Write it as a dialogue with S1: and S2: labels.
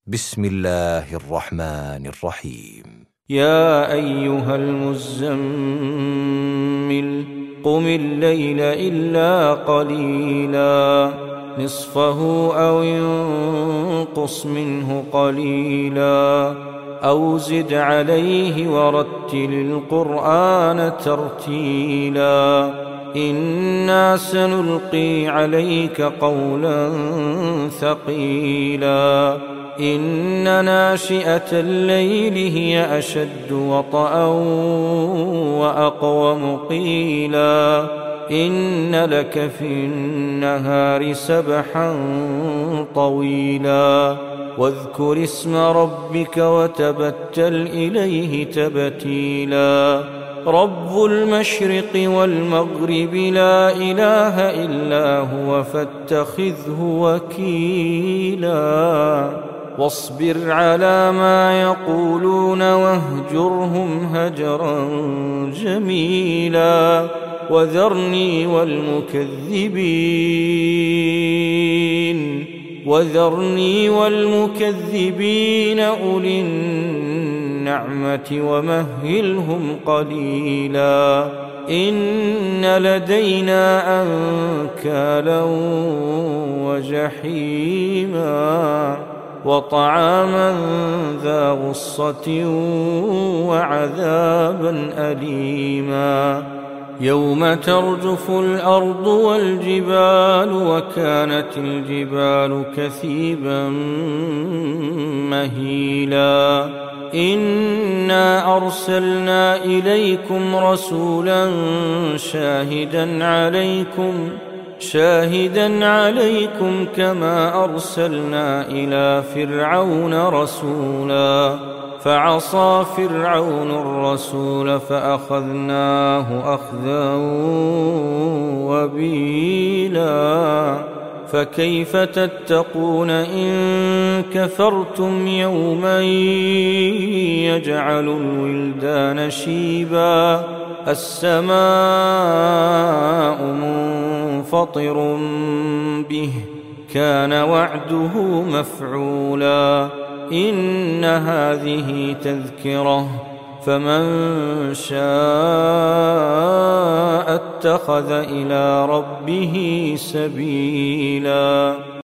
S1: بسم الله الرحمن الرحيم.
S2: يا أيها المزمل قم الليل إلا قليلا نصفه أو انقص منه قليلا أو زد عليه ورتل القرآن ترتيلا إنا سنلقي عليك قولا ثقيلا إن ناشئة الليل هي أشد وطئا وأقوم قيلا إن لك في النهار سبحا طويلا واذكر اسم ربك وتبتل إليه تبتيلا رب المشرق والمغرب لا إله إلا هو فاتخذه وكيلا واصبر على ما يقولون واهجرهم هجرا جميلا وذرني والمكذبين أولي النعمة ومهلهم قليلا إن لدينا أنكالا وجحيما وطعاما ذا غصة وعذابا أليما يوم ترجف الأرض والجبال وكانت الجبال كثيبا مهيلا إنا أرسلنا إليكم رسولا شاهدا عليكم كما أرسلنا إلى فرعون رسولا فعصى فرعون الرسول فأخذناه أخذا وبيلا فكيف تتقون إن كفرتم يوما يجعل الولدان شيبا السماء منفطر به كان وعده مفعولا إن هذه تذكرة فمن شاء اتخذ إلى ربه سبيلا.